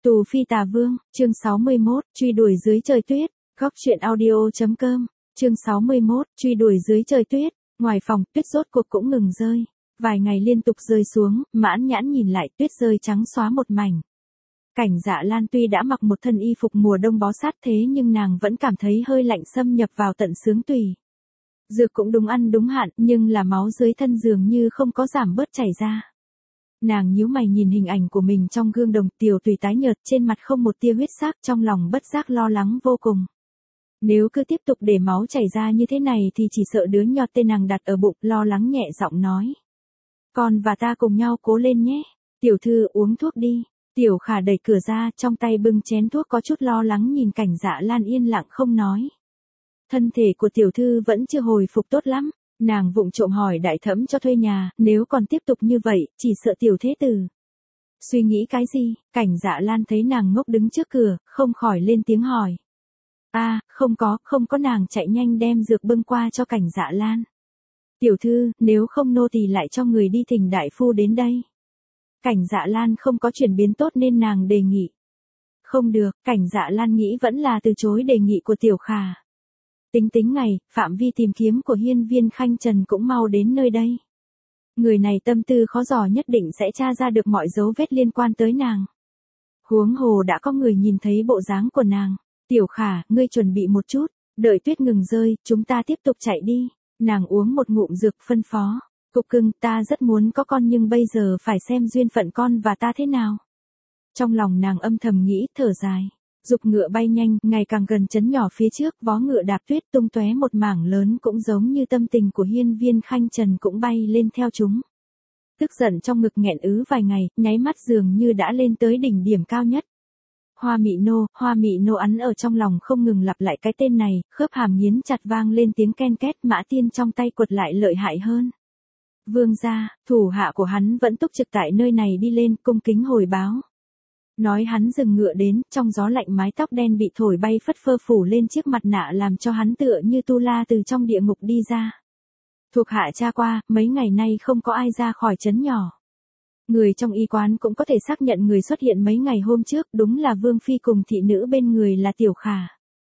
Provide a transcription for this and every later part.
Tù Phi Tà Vương, chương 61, truy đuổi dưới trời tuyết, góc truyện audio.com, chương 61, truy đuổi dưới trời tuyết, ngoài phòng, tuyết rốt cuộc cũng ngừng rơi. Vài ngày liên tục rơi xuống, Mãn Nhãn nhìn lại tuyết rơi trắng xóa một mảnh. Cảnh Dạ Lan tuy đã mặc một thân y phục mùa đông bó sát thế nhưng nàng vẫn cảm thấy hơi lạnh xâm nhập vào tận xương tủy. Dược cũng đúng ăn đúng hạn, nhưng là máu dưới thân dường như không có giảm bớt chảy ra. Nàng nhíu mày nhìn hình ảnh của mình trong gương đồng, tiểu tùy tái nhợt, trên mặt không một tia huyết sắc, trong lòng bất giác lo lắng vô cùng. Nếu cứ tiếp tục để máu chảy ra như thế này thì chỉ sợ đứa nhọt tên nàng đặt ở bụng, lo lắng nhẹ giọng nói. Con và ta cùng nhau cố lên nhé. Tiểu thư uống thuốc đi. Tiểu Khả đẩy cửa ra, trong tay bưng chén thuốc, có chút lo lắng nhìn Cảnh Dạ Lan yên lặng không nói. Thân thể của tiểu thư vẫn chưa hồi phục tốt lắm. Nàng vụng trộm hỏi đại thẩm cho thuê nhà, nếu còn tiếp tục như vậy, chỉ sợ tiểu thế tử. Suy nghĩ cái gì? Cảnh Dạ Lan thấy nàng ngốc đứng trước cửa, không khỏi lên tiếng hỏi. Không có, nàng chạy nhanh đem dược bưng qua cho Cảnh Dạ Lan. Tiểu thư, nếu không nô tỳ lại cho người đi thỉnh đại phu đến đây. Cảnh Dạ Lan không có chuyển biến tốt nên nàng đề nghị. Không được, Cảnh Dạ Lan nghĩ vẫn là từ chối đề nghị của Tiểu Khả. Tính ngày, phạm vi tìm kiếm của Hiên Viên Khanh Trần cũng mau đến nơi đây. Người này tâm tư khó dò, nhất định sẽ tra ra được mọi dấu vết liên quan tới nàng. Huống hồ đã có người nhìn thấy bộ dáng của nàng. Tiểu Khả, ngươi chuẩn bị một chút, đợi tuyết ngừng rơi, chúng ta tiếp tục chạy đi. Nàng uống một ngụm dược phân phó. Cục cưng, ta rất muốn có con nhưng bây giờ phải xem duyên phận con và ta thế nào. Trong lòng nàng âm thầm nghĩ, thở dài. Dục ngựa bay nhanh, ngày càng gần trấn nhỏ phía trước, vó ngựa đạp tuyết tung tóe một mảng lớn, cũng giống như tâm tình của Hiên Viên Khanh Trần cũng bay lên theo chúng. Tức giận trong ngực nghẹn ứ vài ngày, nháy mắt dường như đã lên tới đỉnh điểm cao nhất. Hoa Mị Nô ắn ở trong lòng không ngừng lặp lại cái tên này, khớp hàm nghiến chặt vang lên tiếng ken két, Mã Tiên trong tay quật lại lợi hại hơn. Vương gia, thủ hạ của hắn vẫn túc trực tại nơi này đi lên, cung kính hồi báo. Nói hắn dừng ngựa đến, trong gió lạnh mái tóc đen bị thổi bay phất phơ phủ lên chiếc mặt nạ làm cho hắn tựa như tu la từ trong địa ngục đi ra. Thuộc hạ tra qua, mấy ngày nay không có ai ra khỏi trấn nhỏ. Người trong y quán cũng có thể xác nhận người xuất hiện mấy ngày hôm trước đúng là Vương Phi cùng thị nữ bên người là Tiểu Khả.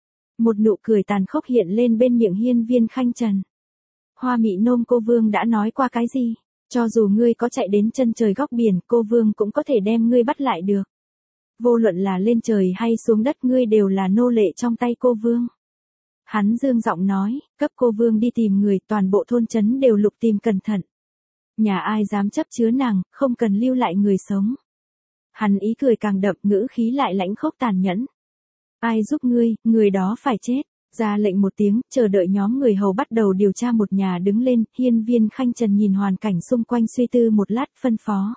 Một nụ cười tàn khốc hiện lên bên miệng Hiên Viên Khanh Trần. Hoa Mị Nôm, cô Vương đã nói qua cái gì? Cho dù ngươi có chạy đến chân trời góc biển, cô Vương cũng có thể đem ngươi bắt lại được. Vô luận là lên trời hay xuống đất, ngươi đều là nô lệ trong tay cô Vương. Hắn dương giọng nói, cấp cô Vương đi tìm người, toàn bộ thôn trấn đều lục tìm cẩn thận. Nhà ai dám chấp chứa nàng, không cần lưu lại người sống. Hắn ý cười càng đậm, ngữ khí lại lãnh khốc tàn nhẫn. Ai giúp ngươi, người đó phải chết. Ra lệnh một tiếng, chờ đợi nhóm người hầu bắt đầu điều tra một nhà đứng lên, Hiên Viên Khanh Trần nhìn hoàn cảnh xung quanh suy tư một lát, phân phó.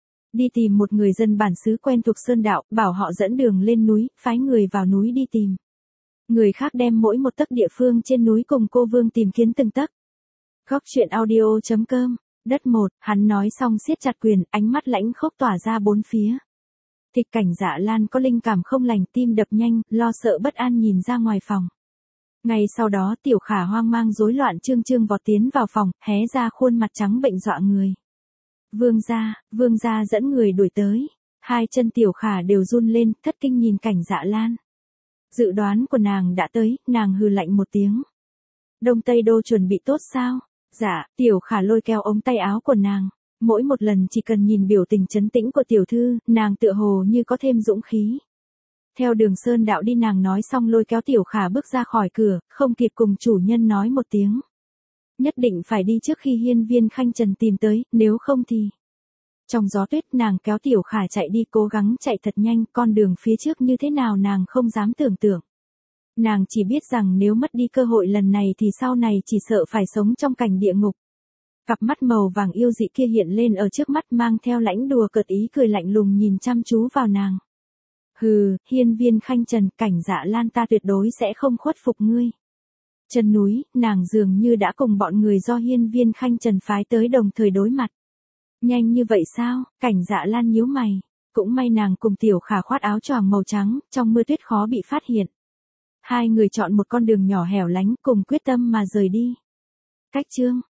Đi tìm một người dân bản xứ quen thuộc sơn đạo, bảo họ dẫn đường lên núi, phái người vào núi đi tìm. Người khác đem mỗi một tấc địa phương trên núi cùng cô Vương tìm kiếm từng tấc. Góc truyện audio.com, đất một, hắn nói xong siết chặt quyền, ánh mắt lãnh khốc tỏa ra bốn phía. Thịch Cảnh Dạ Lan có linh cảm không lành, tim đập nhanh, lo sợ bất an nhìn ra ngoài phòng. Ngay sau đó Tiểu Khả hoang mang rối loạn trương vọt tiến vào phòng, hé ra khuôn mặt trắng bệnh dọa người. Vương gia dẫn người đuổi tới. Hai chân Tiểu Khả đều run lên, thất kinh nhìn Cảnh Dạ Lan. Dự đoán của nàng đã tới, nàng hừ lạnh một tiếng. Đông Tây Đô chuẩn bị tốt sao? Dạ, Tiểu Khả lôi kéo ống tay áo của nàng. Mỗi một lần chỉ cần nhìn biểu tình trấn tĩnh của tiểu thư, nàng tựa hồ như có thêm dũng khí. Theo đường sơn đạo đi, nàng nói xong lôi kéo Tiểu Khả bước ra khỏi cửa, không kịp cùng chủ nhân nói một tiếng. Nhất định phải đi trước khi Hiên Viên Khanh Trần tìm tới, nếu không thì... Trong gió tuyết nàng kéo Tiểu Khả chạy đi, cố gắng chạy thật nhanh, con đường phía trước như thế nào nàng không dám tưởng tượng. Nàng chỉ biết rằng nếu mất đi cơ hội lần này thì sau này chỉ sợ phải sống trong cảnh địa ngục. Cặp mắt màu vàng yêu dị kia hiện lên ở trước mắt, mang theo lãnh đùa cợt ý cười lạnh lùng nhìn chăm chú vào nàng. Hừ, Hiên Viên Khanh Trần, Cảnh Dạ Lan ta tuyệt đối sẽ không khuất phục ngươi. Chân núi, nàng dường như đã cùng bọn người do Hiên Viên Khanh Trần phái tới đồng thời đối mặt. Nhanh như vậy sao? Cảnh Dạ Lan nhíu mày. Cũng may nàng cùng Tiểu Khả khoác áo choàng màu trắng, trong mưa tuyết khó bị phát hiện. Hai người chọn một con đường nhỏ hẻo lánh, cùng quyết tâm mà rời đi. Cách chương